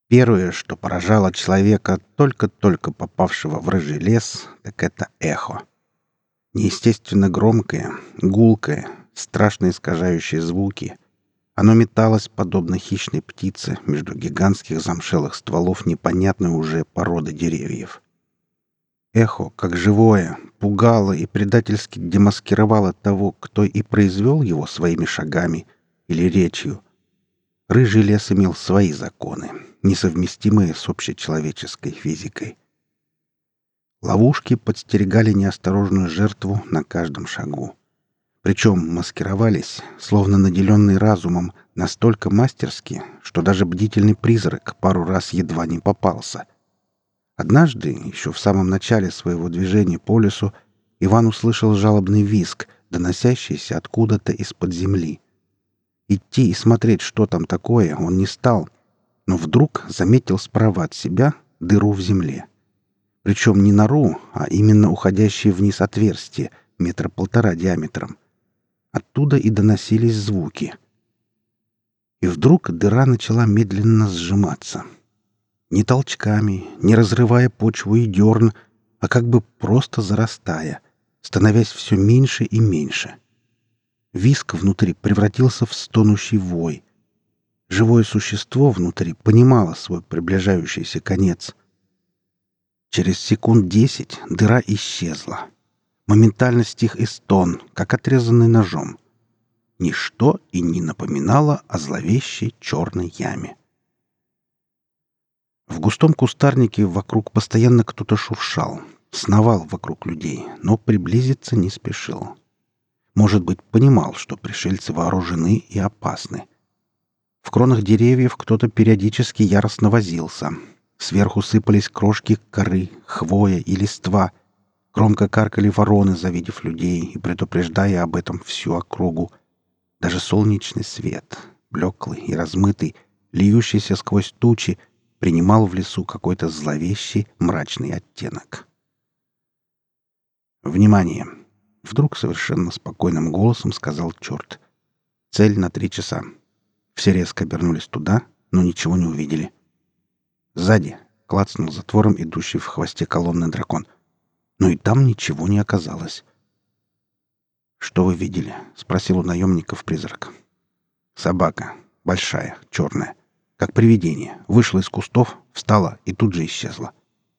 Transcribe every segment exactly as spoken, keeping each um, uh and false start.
Первое, что поражало человека, только-только попавшего в рыжий лес, так это эхо. Неестественно громкое, гулкое, страшно искажающее звуки. Оно металось, подобно хищной птице, между гигантских замшелых стволов непонятной уже породы деревьев. Эхо, как живое, пугало и предательски демаскировало того, кто и произвел его своими шагами или речью. Рыжий лес имел свои законы, несовместимые с общечеловеческой физикой. Ловушки подстерегали неосторожную жертву на каждом шагу. Причем маскировались, словно наделенные разумом, настолько мастерски, что даже бдительный призрак пару раз едва не попался. Однажды, еще в самом начале своего движения по лесу, Иван услышал жалобный визг, доносящийся откуда-то из-под земли. Идти и смотреть, что там такое, он не стал, но вдруг заметил справа от себя дыру в земле. Причем не нору, а именно уходящее вниз отверстие, метра полтора диаметром. Оттуда и доносились звуки. И вдруг дыра начала медленно сжиматься. Не толчками, не разрывая почву и дерн, а как бы просто зарастая, становясь все меньше и меньше. Визг внутри превратился в стонущий вой. Живое существо внутри понимало свой приближающийся конец. Через секунд десять дыра исчезла. Моментально стих и стон, как отрезанный ножом. Ничто и не напоминало о зловещей черной яме. В густом кустарнике вокруг постоянно кто-то шуршал, сновал вокруг людей, но приблизиться не спешил. Может быть, понимал, что пришельцы вооружены и опасны. В кронах деревьев кто-то периодически яростно возился. Сверху сыпались крошки коры, хвоя и листва. Громко каркали вороны, завидев людей и предупреждая об этом всю округу. Даже солнечный свет, блеклый и размытый, льющийся сквозь тучи, принимал в лесу какой-то зловещий мрачный оттенок. «Внимание!» — вдруг совершенно спокойным голосом сказал черт. «Цель на три часа». Все резко обернулись туда, но ничего не увидели. «Сзади!» — клацнул затвором идущий в хвосте колонны дракон. Но и там ничего не оказалось. «Что вы видели?» — спросил у наемников призрак. «Собака. Большая, черная. Как привидение. Вышла из кустов, встала и тут же исчезла».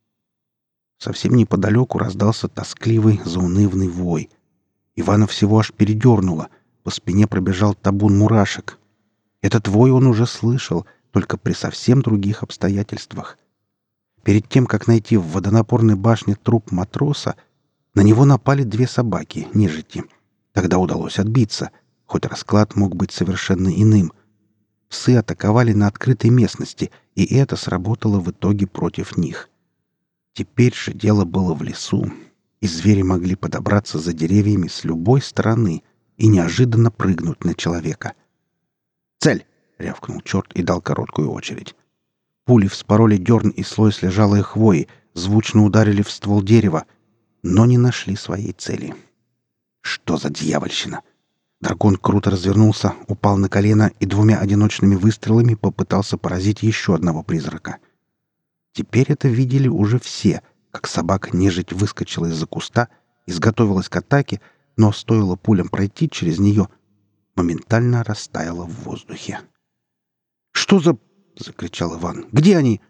Совсем неподалеку раздался тоскливый, заунывный вой. Ивана всего аж передернуло. По спине пробежал табун мурашек. Этот вой он уже слышал, только при совсем других обстоятельствах. Перед тем, как найти в водонапорной башне труп матроса, на него напали две собаки, нежити. Тогда удалось отбиться, хоть расклад мог быть совершенно иным. Псы атаковали на открытой местности, и это сработало в итоге против них. Теперь же дело было в лесу, и звери могли подобраться за деревьями с любой стороны и неожиданно прыгнуть на человека. «Цель!» — рявкнул черт и дал короткую очередь. Пули вспороли дерн и слой слежалой хвои, звучно ударили в ствол дерева, но не нашли своей цели. Что за дьявольщина? Дракон круто развернулся, упал на колено и двумя одиночными выстрелами попытался поразить еще одного призрака. Теперь это видели уже все, как собака-нежить выскочила из-за куста, изготовилась к атаке, но стоило пулям пройти через нее, моментально растаяла в воздухе. «Что за...» — закричал Иван. «Где они?»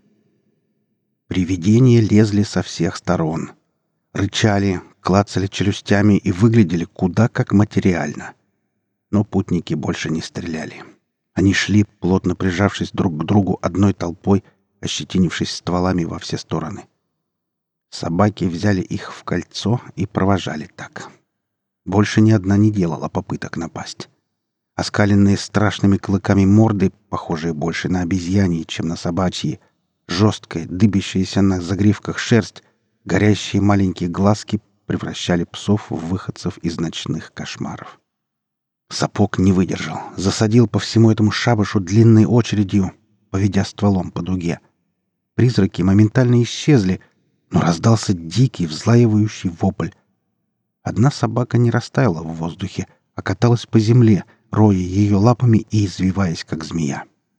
Привидения лезли со всех сторон. Рычали, клацали челюстями и выглядели куда как материально. Но путники больше не стреляли. Они шли, плотно прижавшись друг к другу одной толпой, ощетинившись стволами во все стороны. Собаки взяли их в кольцо и провожали так. Больше ни одна не делала попыток напасть. Оскаленные страшными клыками морды, похожие больше на обезьяньи, чем на собачьи, жесткая, дыбящаяся на загривках шерсть, горящие маленькие глазки превращали псов в выходцев из ночных кошмаров. Сапог не выдержал, засадил по всему этому шабашу длинной очередью, поведя стволом по дуге. Призраки моментально исчезли, но раздался дикий, взлаивающий вопль. Одна собака не растаяла в воздухе, а каталась по земле, роя ее лапами и извиваясь, как змея.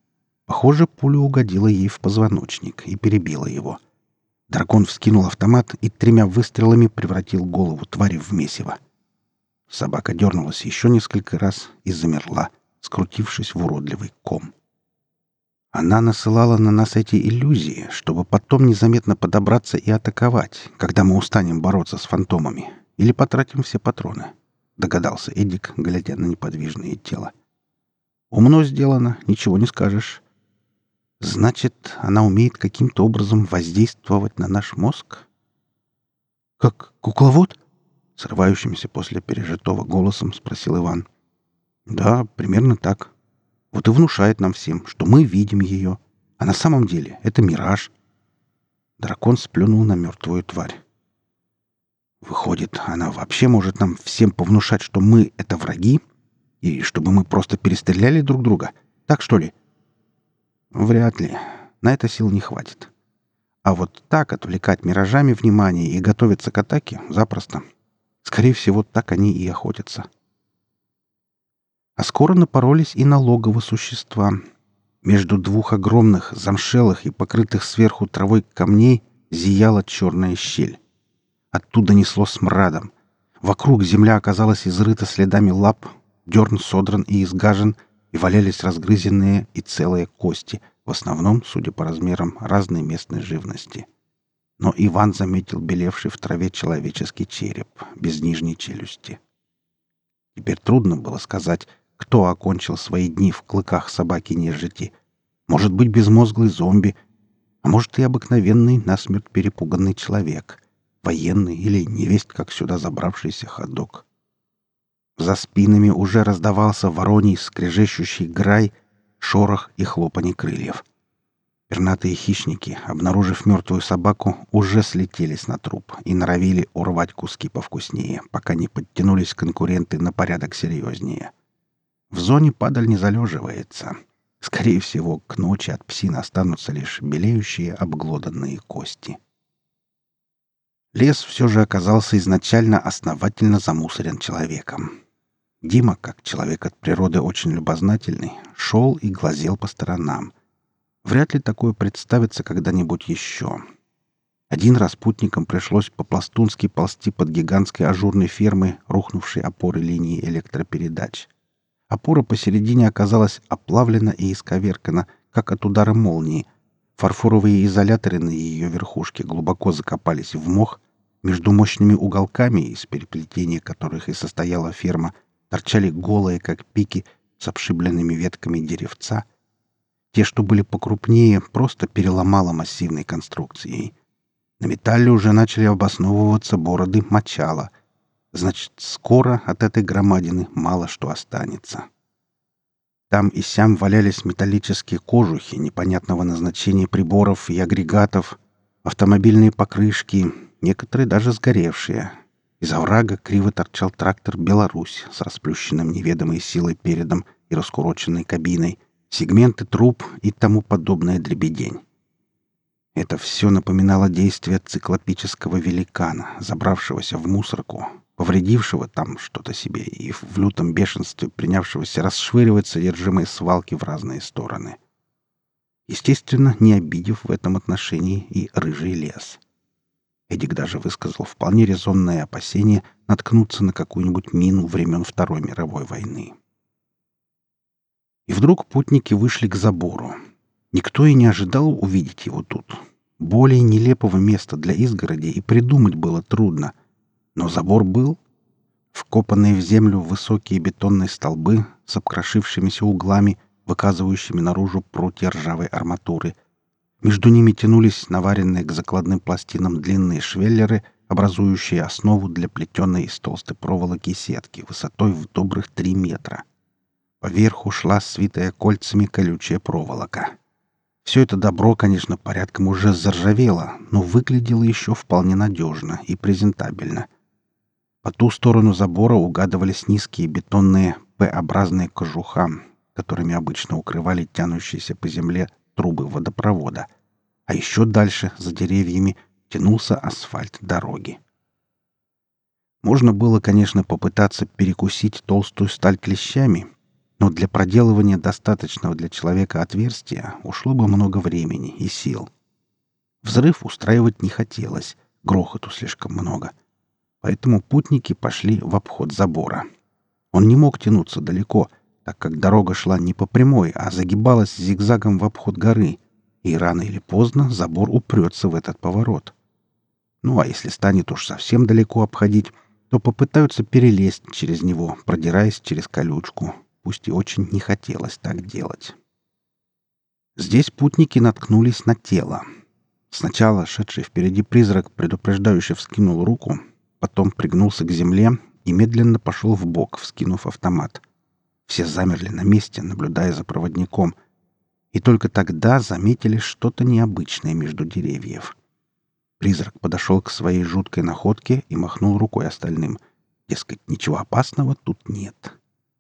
Похоже, пуля угодила ей в позвоночник и перебила его. Дракон вскинул автомат и тремя выстрелами превратил голову твари в месиво. Собака дернулась еще несколько раз и замерла, скрутившись в уродливый ком. Она насылала на нас эти иллюзии, чтобы потом незаметно подобраться и атаковать, когда мы устанем бороться с фантомами или потратим все патроны, догадался Эдик, глядя на неподвижное тело. Умно сделано, ничего не скажешь. Значит, она умеет каким-то образом воздействовать на наш мозг? Как кукловод? Срывающимся после пережитого голосом спросил Иван. Да, примерно так. Вот и внушает нам всем, что мы видим ее, а на самом деле это мираж. Дракон сплюнул на мертвую тварь. Выходит, она вообще может нам всем повнушать, что мы — это враги? И чтобы мы просто перестреляли друг друга? Так, что ли? Вряд ли. На это сил не хватит. А вот так отвлекать миражами внимание и готовиться к атаке — запросто. Скорее всего, так они и охотятся. А скоро напоролись и на логово существа. Между двух огромных, замшелых и покрытых сверху травой камней зияла черная щель. Оттуда несло смрадом. Вокруг земля оказалась изрыта следами лап, дерн содран и изгажен, и валялись разгрызенные и целые кости, в основном, судя по размерам, разной местной живности. Но Иван заметил белевший в траве человеческий череп, без нижней челюсти. Теперь трудно было сказать, кто окончил свои дни в клыках собаки-нежити. Может быть, безмозглый зомби, а может и обыкновенный насмерть перепуганный человек, военный или невесть как сюда забравшийся ходок. За спинами уже раздавался вороний скрежещущий грай, шорох и хлопанье крыльев. Пернатые хищники, обнаружив мертвую собаку, уже слетелись на труп и норовили урвать куски повкуснее, пока не подтянулись конкуренты на порядок серьезнее. В зоне падаль не залеживается. Скорее всего, к ночи от псин останутся лишь белеющие обглоданные кости. Лес все же оказался изначально основательно замусорен человеком. Дима, как человек от природы очень любознательный, шел и глазел по сторонам. Вряд ли такое представится когда-нибудь еще. Один раз путникам пришлось по-пластунски ползти под гигантской ажурной фермой, рухнувшей опоры линии электропередач. Опора посередине оказалась оплавлена и исковеркана, как от удара молнии. Фарфоровые изоляторы на ее верхушке глубоко закопались в мох. Между мощными уголками, из переплетения которых и состояла ферма, торчали голые, как пики, с обшибленными ветками деревца. Те, что были покрупнее, просто переломало массивной конструкцией. На металле уже начали обосновываться бороды мочала. Значит, скоро от этой громадины мало что останется. Там и сям валялись металлические кожухи непонятного назначения приборов и агрегатов, автомобильные покрышки, некоторые даже сгоревшие. Из оврага криво торчал трактор «Беларусь» с расплющенным неведомой силой передом и раскуроченной кабиной, сегменты труб и тому подобное дребедень. Это все напоминало действие циклопического великана, забравшегося в мусорку, повредившего там что-то себе и в лютом бешенстве принявшегося расшвыривать содержимое свалки в разные стороны. Естественно, не обидев в этом отношении и рыжий лес. Эдик даже высказал вполне резонное опасение наткнуться на какую-нибудь мину времен Второй мировой войны. И вдруг путники вышли к забору. Никто и не ожидал увидеть его тут. Более нелепого места для изгороди и придумать было трудно. Но забор был. Вкопанные в землю высокие бетонные столбы с обкрошившимися углами, выказывающими наружу прутья ржавой арматуры. Между ними тянулись наваренные к закладным пластинам длинные швеллеры, образующие основу для плетеной из толстой проволоки сетки высотой в добрых три метра. Поверху шла свитая кольцами колючая проволока. Все это добро, конечно, порядком уже заржавело, но выглядело еще вполне надежно и презентабельно. По ту сторону забора угадывались низкие бетонные П-образные кожуха, которыми обычно укрывали тянущиеся по земле трубы водопровода. А еще дальше, за деревьями, тянулся асфальт дороги. Можно было, конечно, попытаться перекусить толстую сталь клещами, Но для проделывания достаточного для человека отверстия ушло бы много времени и сил. Взрыв устраивать не хотелось, грохоту слишком много. Поэтому путники пошли в обход забора. Он не мог тянуться далеко, так как дорога шла не по прямой, а загибалась зигзагом в обход горы, и рано или поздно забор упрется в этот поворот. Ну а если станет уж совсем далеко обходить, то попытаются перелезть через него, продираясь через колючку, пусть и очень не хотелось так делать. Здесь путники наткнулись на тело. Сначала шедший впереди призрак предупреждающе вскинул руку, потом пригнулся к земле и медленно пошел вбок, вскинув автомат. Все замерли на месте, наблюдая за проводником, и только тогда заметили что-то необычное между деревьев. Призрак подошел к своей жуткой находке и махнул рукой остальным. Дескать, ничего опасного тут нет.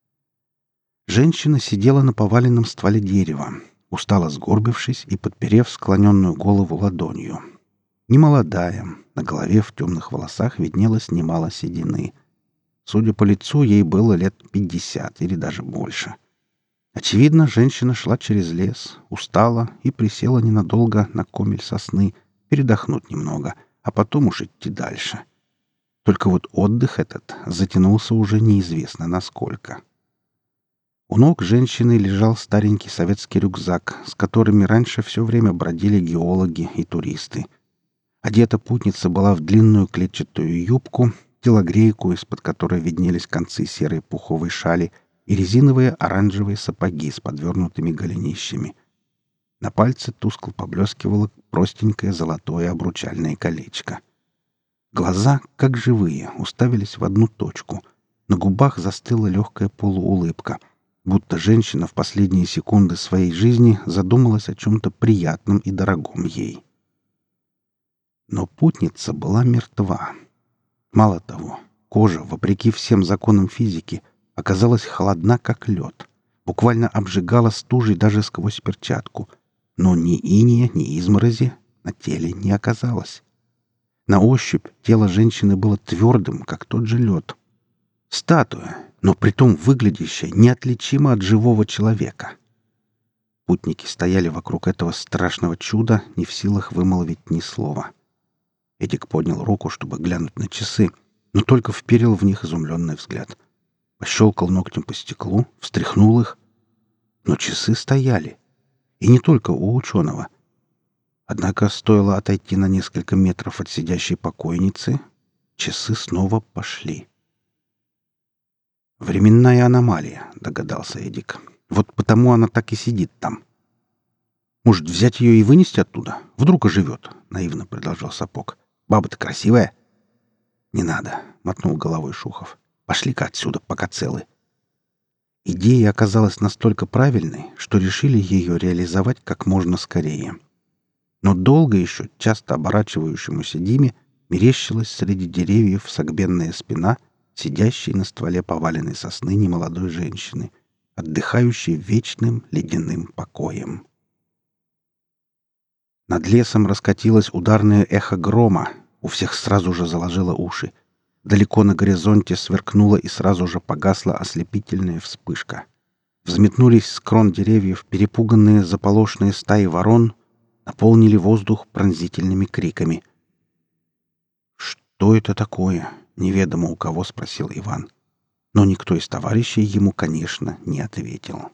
Женщина сидела на поваленном стволе дерева, устало сгорбившись и подперев склоненную голову ладонью. Немолодая, на голове в темных волосах виднелось немало седины. Судя по лицу, ей было лет пятьдесят или даже больше. Очевидно, женщина шла через лес, устала и присела ненадолго на комель сосны, передохнуть немного, а потом уж идти дальше. Только вот отдых этот затянулся уже неизвестно насколько. У ног женщины лежал старенький советский рюкзак, с которыми раньше все время бродили геологи и туристы. Одета путница была в длинную клетчатую юбку, телогрейку, из-под которой виднелись концы серой пуховой шали, и резиновые оранжевые сапоги с подвернутыми голенищами. На пальце тускло поблескивало простенькое золотое обручальное колечко. Глаза, как живые, уставились в одну точку. На губах застыла легкая полуулыбка, будто женщина в последние секунды своей жизни задумалась о чем-то приятном и дорогом ей. Но путница была мертва. Мало того, кожа, вопреки всем законам физики, оказалась холодна, как лед, буквально обжигала стужей даже сквозь перчатку, но ни инея, ни изморози на теле не оказалось. На ощупь тело женщины было твердым, как тот же лед. Статуя, но притом выглядящая неотличимо от живого человека. Путники стояли вокруг этого страшного чуда, не в силах вымолвить ни слова. Эдик поднял руку, чтобы глянуть на часы, но только вперил в них изумленный взгляд. Пощелкал ногтем по стеклу, встряхнул их. Но часы стояли. И не только у ученого. Однако стоило отойти на несколько метров от сидящей покойницы, часы снова пошли. «Временная аномалия», — догадался Эдик. «Вот потому она так и сидит там». «Может, взять ее и вынести оттуда? Вдруг оживет», — наивно предложил Сапог. «Баба-то красивая». «Не надо», — мотнул головой Шухов. «Пошли-ка отсюда, пока целы». Идея оказалась настолько правильной, что решили ее реализовать как можно скорее. Но долго еще часто оборачивающемуся Диме мерещилась среди деревьев согбенная спина сидящей на стволе поваленной сосны немолодой женщины, отдыхающей вечным ледяным покоем. Над лесом раскатилось ударное эхо грома, у всех сразу же заложило уши. Далеко на горизонте сверкнула и сразу же погасла ослепительная вспышка. Взметнулись с крон деревьев перепуганные заполошные стаи ворон, наполнили воздух пронзительными криками. «Что это такое?» — неведомо у кого спросил Иван. Но никто из товарищей ему, конечно, не ответил.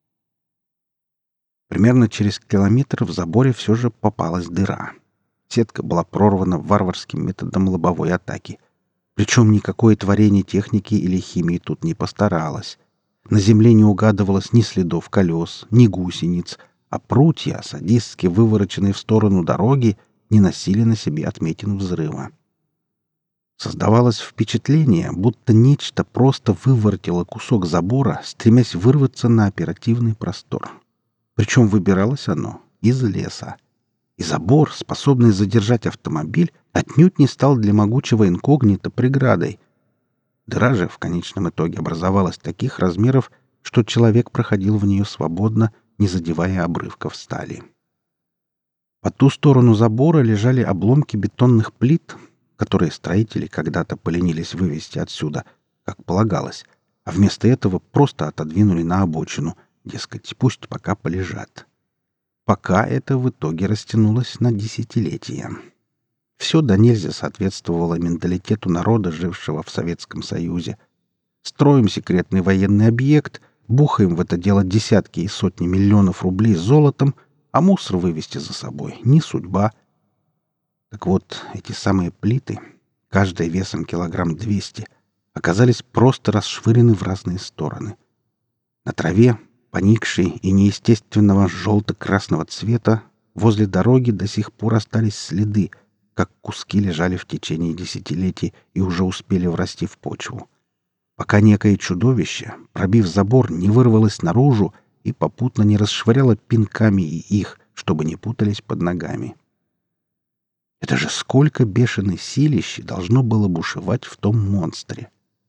Примерно через километр в заборе все же попалась дыра. Сетка была прорвана варварским методом лобовой атаки. Причем никакое творение техники или химии тут не постаралось. На земле не угадывалось ни следов колес, ни гусениц, а прутья, садистски вывороченные в сторону дороги, не носили на себе отметин взрыва. Создавалось впечатление, будто нечто просто выворотило кусок забора, стремясь вырваться на оперативный простор. Причем выбиралось оно из леса. И забор, способный задержать автомобиль, отнюдь не стал для могучего инкогнито преградой. Дыра же в конечном итоге образовалась таких размеров, что человек проходил в нее свободно, не задевая обрывков стали. По ту сторону забора лежали обломки бетонных плит, которые строители когда-то поленились вывести отсюда, как полагалось, а вместо этого просто отодвинули на обочину, дескать, пусть пока полежат. Пока это в итоге растянулось на десятилетия. Все до нельзя соответствовало менталитету народа, жившего в Советском Союзе. Строим секретный военный объект, бухаем в это дело десятки и сотни миллионов рублей золотом, а мусор вывести за собой не судьба. Так вот, эти самые плиты, каждая весом килограмм двести, оказались просто расшвырены в разные стороны. На траве, поникшей и неестественного желто-красного цвета, возле дороги до сих пор остались следы, как куски лежали в течение десятилетий и уже успели врасти в почву. Пока некое чудовище, пробив забор, не вырвалось наружу и попутно не расшвыряло пинками и их, чтобы не путались под ногами. Это же сколько бешеной силищи должно было бушевать в том монстре!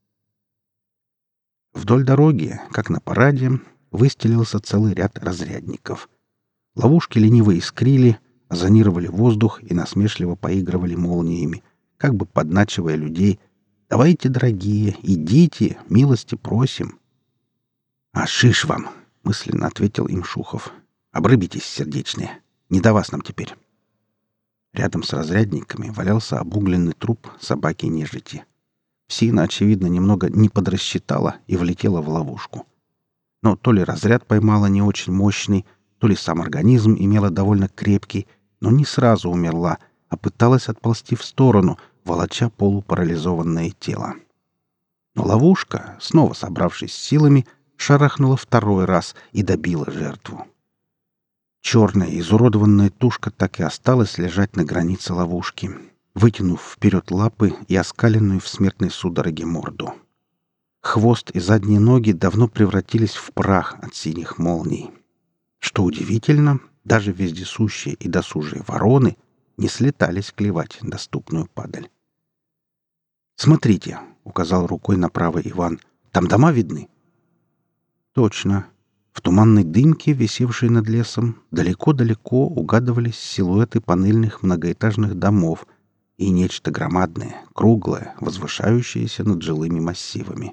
Вдоль дороги, как на параде, выстелился целый ряд разрядников. Ловушки лениво искрили, озонировали воздух и насмешливо поигрывали молниями, как бы подначивая людей: «Давайте, дорогие, идите, милости просим». «А шиш вам!» — мысленно ответил им Шухов. «Обрыбитесь, сердечные. Не до вас нам теперь». Рядом с разрядниками валялся обугленный труп собаки-нежити. Псина, очевидно, немного не подрасчитала и влетела в ловушку. Но то ли разряд поймала не очень мощный, то ли сам организм имела довольно крепкий, но не сразу умерла, а пыталась отползти в сторону, волоча полупарализованное тело. Но ловушка, снова собравшись с силами, шарахнула второй раз и добила жертву. Черная изуродованная тушка так и осталась лежать на границе ловушки, вытянув вперед лапы и оскаленную в смертной судороге морду. Хвост и задние ноги давно превратились в прах от синих молний. Что удивительно, даже вездесущие и досужие вороны не слетались клевать доступную падаль. «Смотрите», — указал рукой направо Иван, — «там дома видны?» Точно. В туманной дымке, висевшей над лесом, далеко-далеко угадывались силуэты панельных многоэтажных домов и нечто громадное, круглое, возвышающееся над жилыми массивами.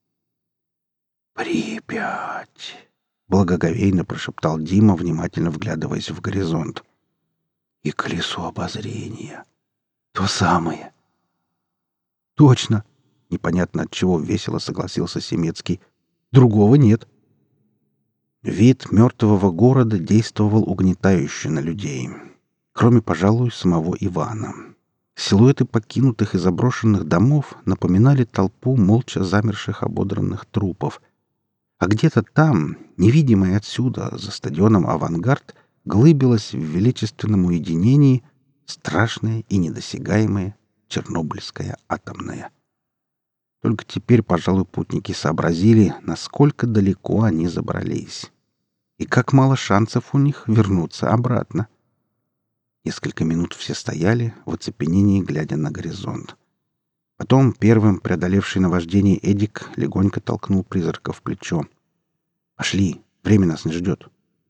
«Припять!» — благоговейно прошептал Дима, внимательно вглядываясь в горизонт. «И колесо обозрения. То самое!» «Точно!» — непонятно от чего весело согласился Семецкий. «Другого нет!» Вид мертвого города действовал угнетающе на людей, кроме, пожалуй, самого Ивана. Силуэты покинутых и заброшенных домов напоминали толпу молча замерших ободранных трупов. А где-то там, невидимой отсюда, за стадионом «Авангард», глыбилась в величественном уединении страшная и недосягаемая Чернобыльская атомная. Только теперь, пожалуй, путники сообразили, насколько далеко они забрались. И как мало шансов у них вернуться обратно. Несколько минут все стояли, в оцепенении глядя на горизонт. Потом первым преодолевший наваждение Эдик легонько толкнул призрака в плечо. «Пошли, время нас не ждет».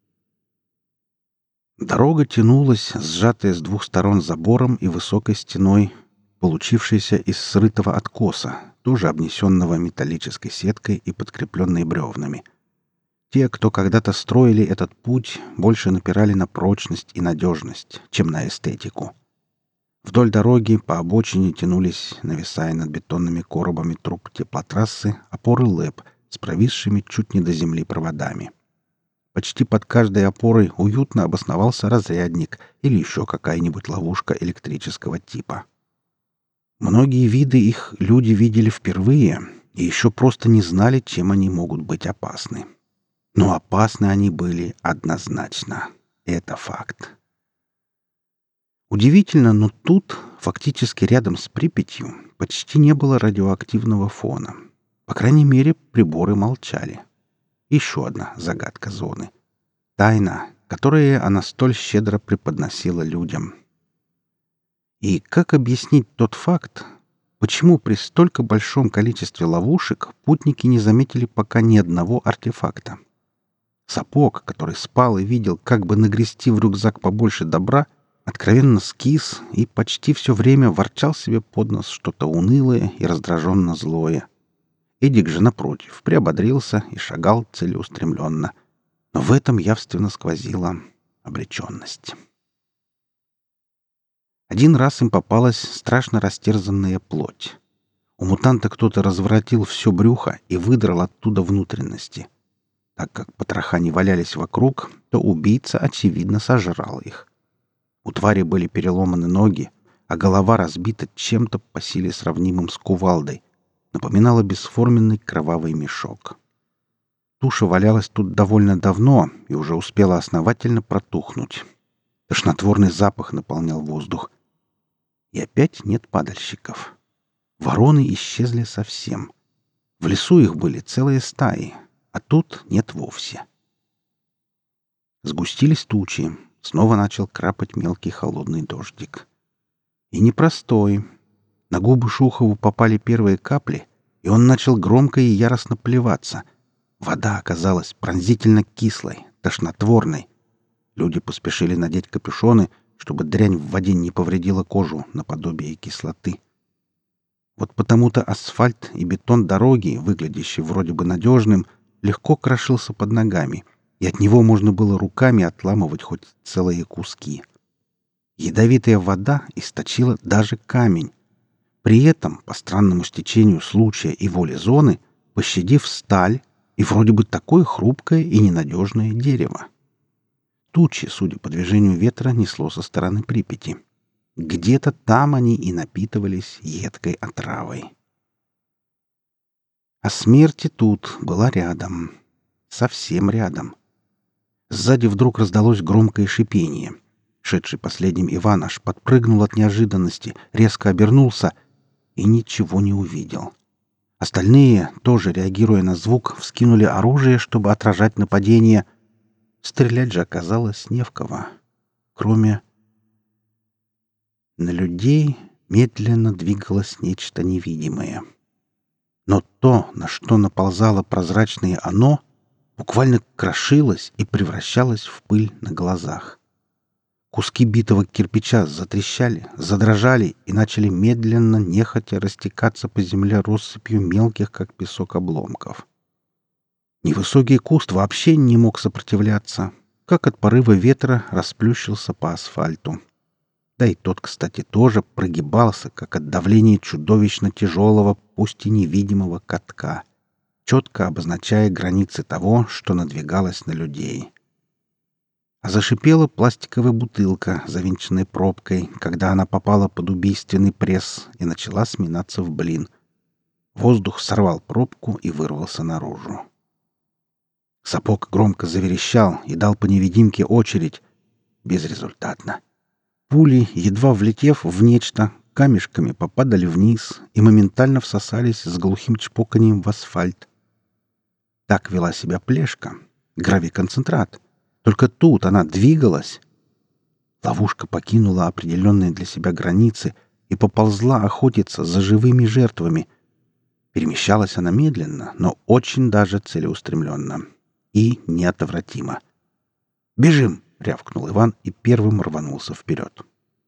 Дорога тянулась, сжатая с двух сторон забором и высокой стеной, получившейся из срытого откоса, тоже обнесенного металлической сеткой и подкрепленной бревнами. Те, кто когда-то строили этот путь, больше напирали на прочность и надежность, чем на эстетику. Вдоль дороги по обочине тянулись, нависая над бетонными коробами труб теплотрассы, опоры ЛЭП с провисшими чуть не до земли проводами. Почти под каждой опорой уютно обосновался разрядник или еще какая-нибудь ловушка электрического типа. Многие виды их люди видели впервые и еще просто не знали, чем они могут быть опасны. Но опасны они были однозначно. Это факт. Удивительно, но тут, фактически рядом с Припятью, почти не было радиоактивного фона. По крайней мере, приборы молчали. Еще одна загадка зоны. Тайна, которую она столь щедро преподносила людям. И как объяснить тот факт, почему при столько большом количестве ловушек путники не заметили пока ни одного артефакта? Сапог, который спал и видел, как бы нагрести в рюкзак побольше добра, откровенно скис и почти все время ворчал себе под нос что-то унылое и раздраженно злое. Эдик же, напротив, приободрился и шагал целеустремленно. Но в этом явственно сквозила обреченность. Один раз им попалась страшно растерзанная плоть. У мутанта кто-то разворотил все брюхо и выдрал оттуда внутренности. Так как потроха не валялись вокруг, то убийца, очевидно, сожрал их. У твари были переломаны ноги, а голова разбита чем-то по силе сравнимым с кувалдой. Напоминала бесформенный кровавый мешок. Туша валялась тут довольно давно и уже успела основательно протухнуть. Тошнотворный запах наполнял воздух. И опять нет падальщиков. Вороны исчезли совсем. В лесу их были целые стаи, а тут нет вовсе. Сгустились тучи. Снова начал крапать мелкий холодный дождик. И непростой. На губы Шухову попали первые капли, и он начал громко и яростно плеваться. Вода оказалась пронзительно кислой, тошнотворной. Люди поспешили надеть капюшоны, чтобы дрянь в воде не повредила кожу наподобие кислоты. Вот потому-то асфальт и бетон дороги, выглядящий вроде бы надежным, легко крошился под ногами, и от него можно было руками отламывать хоть целые куски. Ядовитая вода источила даже камень. При этом, по странному стечению случая и воли зоны, пощадив сталь и вроде бы такое хрупкое и ненадежное дерево. Тучи, судя по движению ветра, несло со стороны Припяти. Где-то там они и напитывались едкой отравой. А смерть и тут была рядом. Совсем рядом. Сзади вдруг раздалось громкое шипение. Шедший последним Иван аж подпрыгнул от неожиданности, резко обернулся и ничего не увидел. Остальные, тоже реагируя на звук, вскинули оружие, чтобы отражать нападение. Стрелять же оказалось не в кого. Кроме... На людей медленно двигалось нечто невидимое. Но то, на что наползало прозрачное оно, буквально крошилось и превращалось в пыль на глазах. Куски битого кирпича затрещали, задрожали и начали медленно, нехотя растекаться по земле россыпью мелких, как песок, обломков. Невысокий куст вообще не мог сопротивляться, как от порыва ветра расплющился по асфальту. Да и тот, кстати, тоже прогибался, как от давления чудовищно тяжелого, пусть и невидимого катка, четко обозначая границы того, что надвигалось на людей. А зашипела пластиковая бутылка, завинченная пробкой, когда она попала под убийственный пресс и начала сминаться в блин. Воздух сорвал пробку и вырвался наружу. Сапог громко заверещал и дал по невидимке очередь. Безрезультатно. Пули, едва влетев в нечто, камешками попадали вниз и моментально всосались с глухим чпоканьем в асфальт. Так вела себя Плешка, гравиконцентрат. Только тут она двигалась. Ловушка покинула определенные для себя границы и поползла охотиться за живыми жертвами. Перемещалась она медленно, но очень даже целеустремленно. И неотвратимо. «Бежим!» — рявкнул Иван и первым рванулся вперед.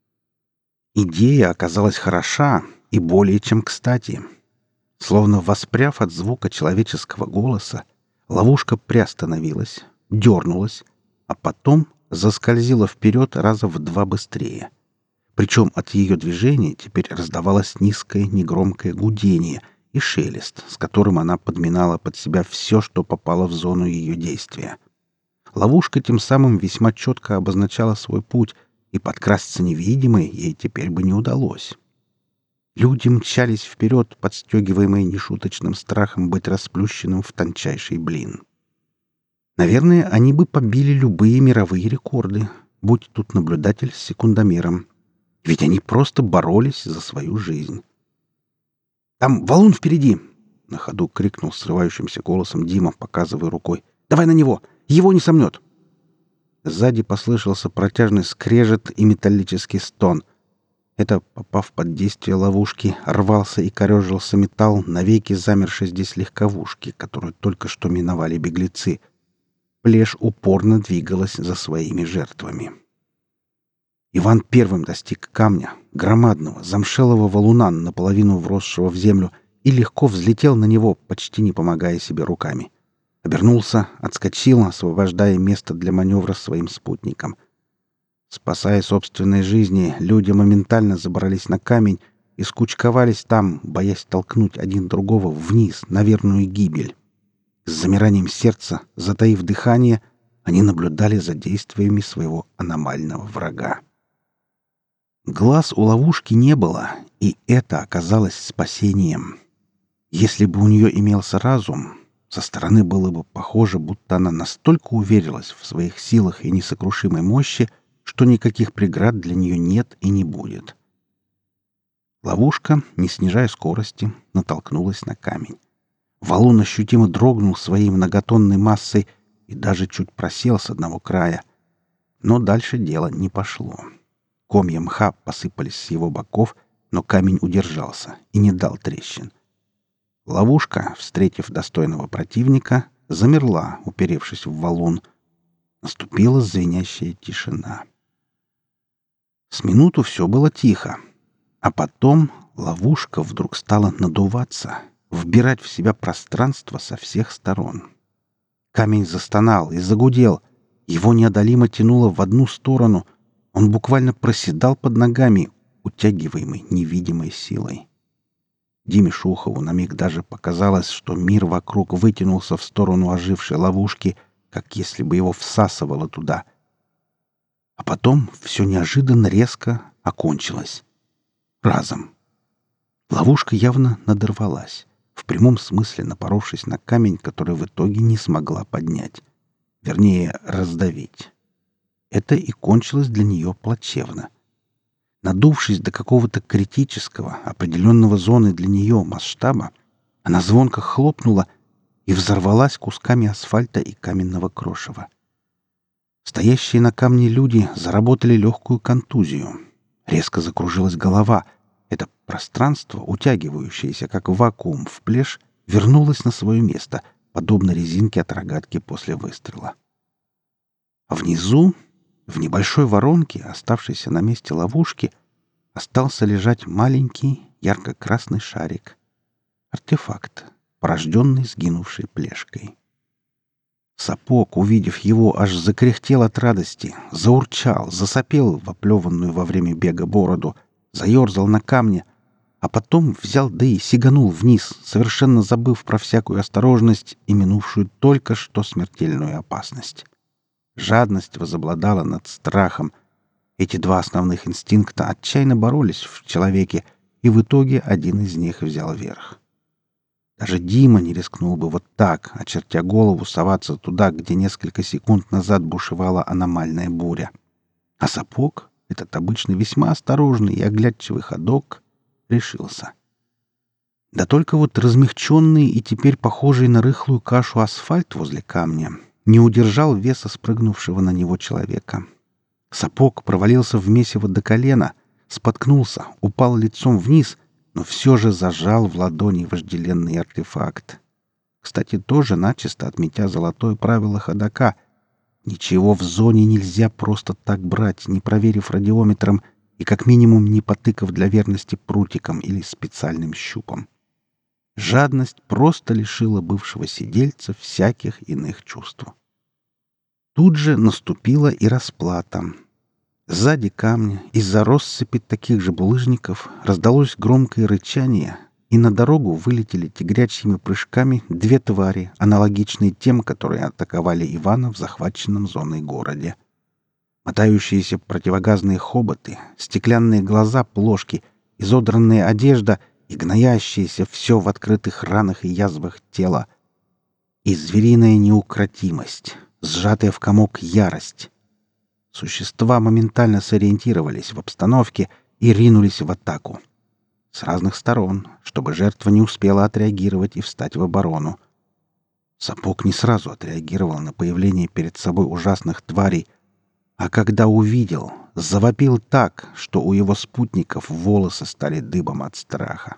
Идея оказалась хороша и более чем кстати. Словно воспряв от звука человеческого голоса, ловушка приостановилась, дернулась, а потом заскользила вперед раза в два быстрее. Причем от ее движения теперь раздавалось низкое негромкое гудение и шелест, с которым она подминала под себя все, что попало в зону ее действия. Ловушка тем самым весьма четко обозначала свой путь, и подкрасться невидимой ей теперь бы не удалось. Люди мчались вперед, подстегиваемые нешуточным страхом быть расплющенным в тончайший блин. Наверное, они бы побили любые мировые рекорды, будь тут наблюдатель с секундомером. Ведь они просто боролись за свою жизнь. «Там валун впереди!» — на ходу крикнул срывающимся голосом Дима, показывая рукой. «Давай на него! Его не сомнет!» Сзади послышался протяжный скрежет и металлический стон. Это, попав под действие ловушки, рвался и корежился металл, навеки замершей здесь легковушки, которую только что миновали беглецы. Плешь упорно двигалась за своими жертвами. Иван первым достиг камня, громадного, замшелого валуна, наполовину вросшего в землю, и легко взлетел на него, почти не помогая себе руками. Обернулся, отскочил, освобождая место для маневра своим спутникам. Спасая собственные жизни, люди моментально забрались на камень и скучковались там, боясь толкнуть один другого вниз, на верную гибель. С замиранием сердца, затаив дыхание, они наблюдали за действиями своего аномального врага. Глаз у ловушки не было, и это оказалось спасением. Если бы у нее имелся разум, со стороны было бы похоже, будто она настолько уверилась в своих силах и несокрушимой мощи, что никаких преград для нее нет и не будет. Ловушка, не снижая скорости, натолкнулась на камень. Валун ощутимо дрогнул своей многотонной массой и даже чуть просел с одного края. Но дальше дело не пошло. Комья мха посыпались с его боков, но камень удержался и не дал трещин. Ловушка, встретив достойного противника, замерла, уперевшись в валун. Наступила звенящая тишина. С минуту все было тихо, а потом ловушка вдруг стала надуваться, вбирать в себя пространство со всех сторон. Камень застонал и загудел, его неодолимо тянуло в одну сторону, он буквально проседал под ногами, утягиваемый невидимой силой. Диме Шухову на миг даже показалось, что мир вокруг вытянулся в сторону ожившей ловушки, как если бы его всасывало туда. А потом все неожиданно резко окончилось. Разом. Ловушка явно надорвалась, в прямом смысле напоровшись на камень, который в итоге не смогла поднять. Вернее, раздавить. Это и кончилось для нее плачевно. Надувшись до какого-то критического, определенного зоны для нее масштаба, она звонко хлопнула и взорвалась кусками асфальта и каменного крошева. Стоящие на камне люди заработали легкую контузию. Резко закружилась голова. Это пространство, утягивающееся как вакуум в плешь, вернулось на свое место, подобно резинке от рогатки после выстрела. А внизу, в небольшой воронке, оставшейся на месте ловушки, остался лежать маленький ярко-красный шарик. Артефакт, порожденный сгинувшей плешкой. Сапог, увидев его, аж закряхтел от радости, заурчал, засопел в оплеванную во время бега бороду, заерзал на камне, а потом взял да и сиганул вниз, совершенно забыв про всякую осторожность и минувшую только что смертельную опасность. Жадность возобладала над страхом. Эти два основных инстинкта отчаянно боролись в человеке, и в итоге один из них взял верх. Даже Дима не рискнул бы вот так, очертя голову, соваться туда, где несколько секунд назад бушевала аномальная буря. А Сапог, этот обычно весьма осторожный и оглядчивый ходок, решился. Да только вот размягченный и теперь похожий на рыхлую кашу асфальт возле камня не удержал веса спрыгнувшего на него человека. Сапог провалился в месиво до колена, споткнулся, упал лицом вниз, но все же зажал в ладони вожделенный артефакт. Кстати, тоже начисто отметя золотое правило ходока. Ничего в зоне нельзя просто так брать, не проверив радиометром и как минимум не потыкав для верности прутиком или специальным щупом. Жадность просто лишила бывшего сидельца всяких иных чувств. Тут же наступила и расплата. Сзади камня, из-за россыпи таких же булыжников, раздалось громкое рычание, и на дорогу вылетели тигрячьими прыжками две твари, аналогичные тем, которые атаковали Ивана в захваченном зоной городе. Мотающиеся противогазные хоботы, стеклянные глаза плошки, изодранная одежда и гноящееся все в открытых ранах и язвах тела. И звериная неукротимость, сжатая в комок ярость. Существа моментально сориентировались в обстановке и ринулись в атаку. С разных сторон, чтобы жертва не успела отреагировать и встать в оборону. Сапог не сразу отреагировал на появление перед собой ужасных тварей, а когда увидел, завопил так, что у его спутников волосы стали дыбом от страха.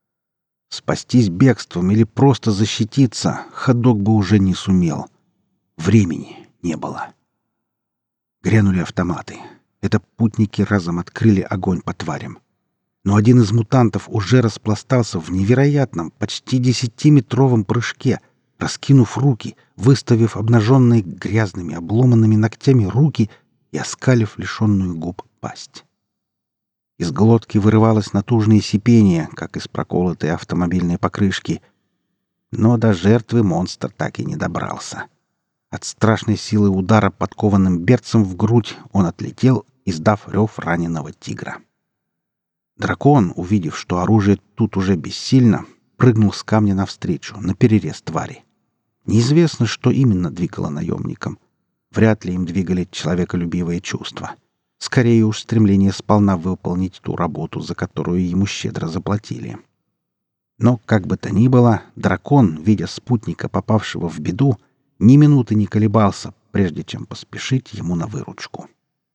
Спастись бегством или просто защититься ходок бы уже не сумел. Времени не было. Грянули автоматы. Это путники разом открыли огонь по тварям. Но один из мутантов уже распластался в невероятном, почти десятиметровом прыжке, раскинув руки, выставив обнаженные грязными, обломанными ногтями руки и оскалив лишенную губ пасть. Из глотки вырывалось натужное сипение, как из проколотой автомобильной покрышки. Но до жертвы монстр так и не добрался. От страшной силы удара подкованным берцем в грудь он отлетел, издав рев раненого тигра. Дракон, увидев, что оружие тут уже бессильно, прыгнул с камня навстречу, наперерез твари. Неизвестно, что именно двигало наемником. Вряд ли им двигали человеколюбивые чувства. Скорее уж стремление сполна выполнить ту работу, за которую ему щедро заплатили. Но, как бы то ни было, дракон, видя спутника, попавшего в беду, ни минуты не колебался, прежде чем поспешить ему на выручку.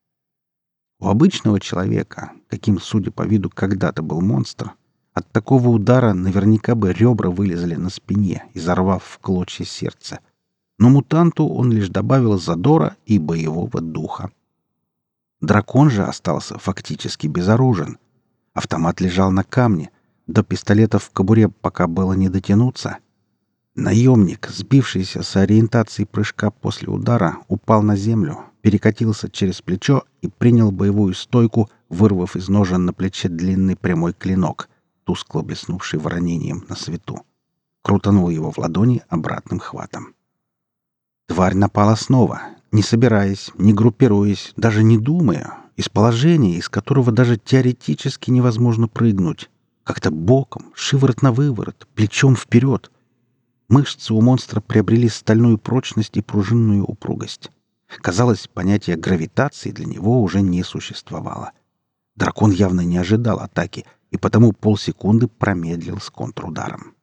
У обычного человека, каким, судя по виду, когда-то был монстр, от такого удара наверняка бы ребра вылезли на спине, изорвав в клочья сердце. Но мутанту он лишь добавил задора и боевого духа. Дракон же остался фактически безоружен. Автомат лежал на камне, до пистолета в кобуре пока было не дотянуться. Наемник, сбившийся с ориентации прыжка после удара, упал на землю, перекатился через плечо и принял боевую стойку, вырвав из ножен на плече длинный прямой клинок, тускло блеснувший воронением на свету. Крутанул его в ладони обратным хватом. Тварь напала снова, не собираясь, не группируясь, даже не думая, из положения, из которого даже теоретически невозможно прыгнуть. Как-то боком, шиворот на выворот, плечом вперед. Мышцы у монстра приобрели стальную прочность и пружинную упругость. Казалось, понятие гравитации для него уже не существовало. Дракон явно не ожидал атаки, и потому полсекунды промедлил с контрударом.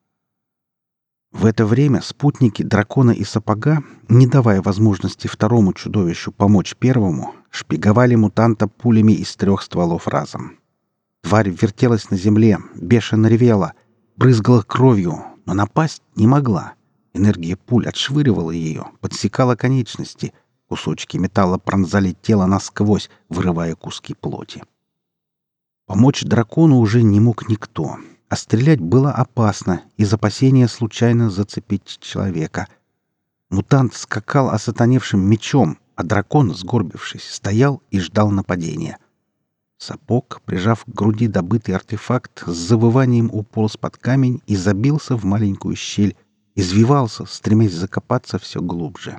В это время спутники дракона и сапога, не давая возможности второму чудовищу помочь первому, шпиговали мутанта пулями из трех стволов разом. Тварь вертелась на земле, бешено ревела, брызгала кровью, но напасть не могла. Энергия пуль отшвыривала ее, подсекала конечности. Кусочки металла пронзали тело насквозь, вырывая куски плоти. Помочь дракону уже не мог никто. А стрелять было опасно из опасения случайно зацепить человека. Мутант скакал осатаневшим мечом, а дракон, сгорбившись, стоял и ждал нападения. Сапог, прижав к груди добытый артефакт, с завыванием уполз под камень и забился в маленькую щель, извивался, стремясь закопаться все глубже.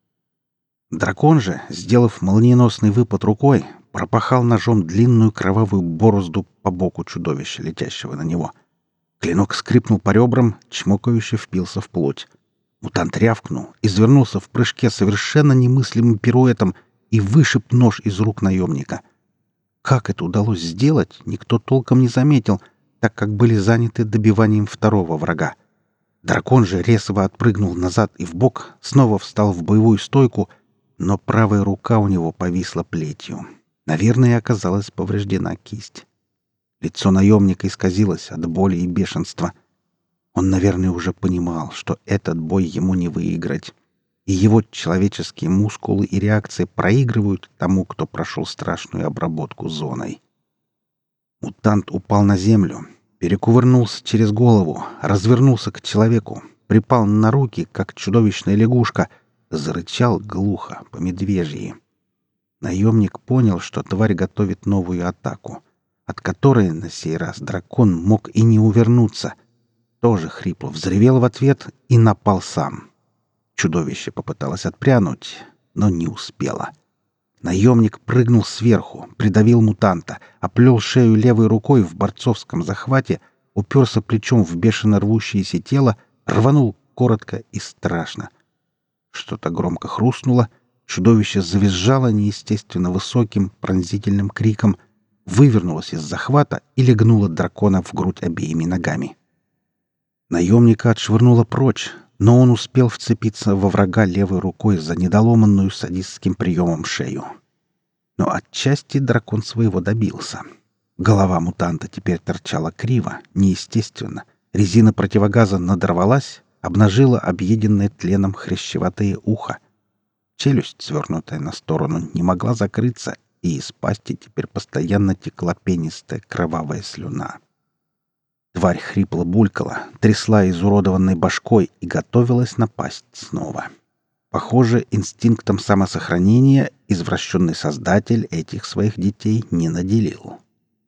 Дракон же, сделав молниеносный выпад рукой, пропахал ножом длинную кровавую борозду по боку чудовища, летящего на него. Клинок скрипнул по ребрам, чмокающе впился в плоть. Мутант рявкнул, извернулся в прыжке совершенно немыслимым пируэтом и вышиб нож из рук наемника. Как это удалось сделать, никто толком не заметил, так как были заняты добиванием второго врага. Дракон же резво отпрыгнул назад и вбок, снова встал в боевую стойку, но правая рука у него повисла плетью. Наверное, оказалась повреждена кисть. Лицо наемника исказилось от боли и бешенства. Он, наверное, уже понимал, что этот бой ему не выиграть. И его человеческие мускулы и реакции проигрывают тому, кто прошел страшную обработку зоной. Мутант упал на землю, перекувырнулся через голову, развернулся к человеку, припал на руки, как чудовищная лягушка, зарычал глухо, по-медвежьи. Наемник понял, что тварь готовит новую атаку, от которой на сей раз дракон мог и не увернуться. Тоже хрипло взревел в ответ и напал сам. Чудовище попыталось отпрянуть, но не успело. Наемник прыгнул сверху, придавил мутанта, оплел шею левой рукой в борцовском захвате, уперся плечом в бешено рвущееся тело, рванул коротко и страшно. Что-то громко хрустнуло, чудовище завизжало неестественно высоким пронзительным криком, вывернулось из захвата и легнуло дракона в грудь обеими ногами. Наемника отшвырнуло прочь, но он успел вцепиться во врага левой рукой за недоломанную садистским приемом шею. Но отчасти дракон своего добился. Голова мутанта теперь торчала криво, неестественно. Резина противогаза надорвалась, обнажила объеденное тленом хрящеватое ухо. Челюсть, свернутая на сторону, не могла закрыться, и из пасти теперь постоянно текла пенистая кровавая слюна. Тварь хрипло булькала, трясла изуродованной башкой и готовилась напасть снова. Похоже, инстинктом самосохранения извращенный создатель этих своих детей не наделил.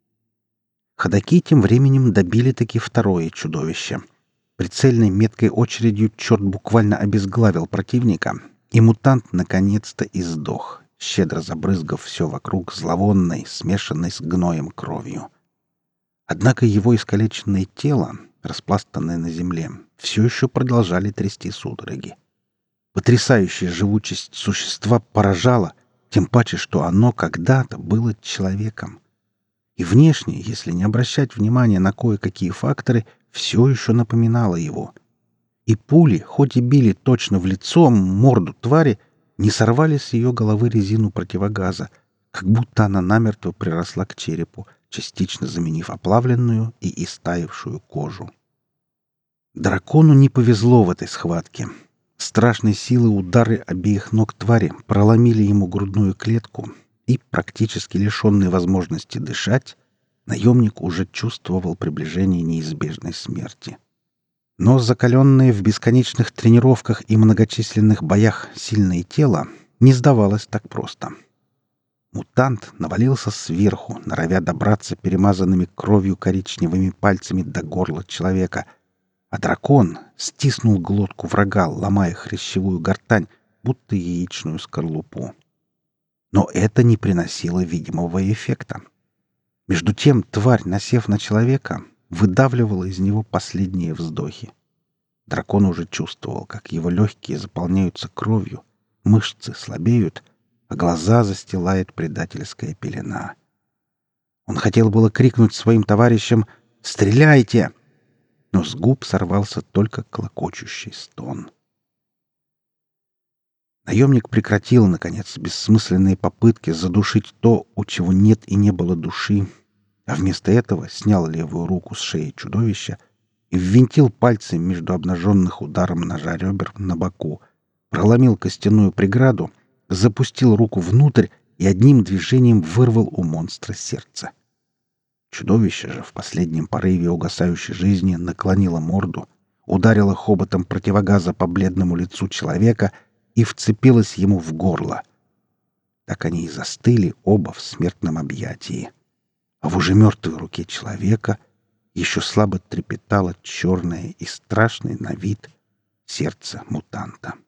Ходаки тем временем добили таки второе чудовище. Прицельной меткой очередью черт буквально обезглавил противника, и мутант наконец-то и сдох, щедро забрызгав все вокруг зловонной, смешанной с гноем кровью. Однако его искалеченное тело, распластанное на земле, все еще продолжали трясти судороги. Потрясающая живучесть существа поражала, тем паче, что оно когда-то было человеком. И внешне, если не обращать внимания на кое-какие факторы, все еще напоминало его. И пули, хоть и били точно в лицо, морду твари, не сорвали с ее головы резину противогаза, как будто она намертво приросла к черепу, частично заменив оплавленную и истаившую кожу. Дракону не повезло в этой схватке. Страшной силы удары обеих ног твари проломили ему грудную клетку, и, практически лишенный возможности дышать, наемник уже чувствовал приближение неизбежной смерти. Но закаленное в бесконечных тренировках и многочисленных боях сильное тело не сдавалось так просто. Мутант навалился сверху, норовя добраться перемазанными кровью коричневыми пальцами до горла человека, а дракон стиснул глотку врага, ломая хрящевую гортань, будто яичную скорлупу. Но это не приносило видимого эффекта. Между тем тварь, насев на человека, выдавливала из него последние вздохи. Дракон уже чувствовал, как его легкие заполняются кровью, мышцы слабеют, а глаза застилает предательская пелена. Он хотел было крикнуть своим товарищам «Стреляйте!», но с губ сорвался только клокочущий стон. Наемник прекратил, наконец, бессмысленные попытки задушить то, у чего нет и не было души, а вместо этого снял левую руку с шеи чудовища и ввинтил пальцы между обнаженных ударом ножа ребер на боку, проломил костяную преграду, запустил руку внутрь и одним движением вырвал у монстра сердце. Чудовище же в последнем порыве угасающей жизни наклонило морду, ударило хоботом противогаза по бледному лицу человека и вцепилось ему в горло. Так они и застыли оба в смертном объятии. А в уже мертвой руке человека еще слабо трепетало черное и страшное на вид сердце мутанта.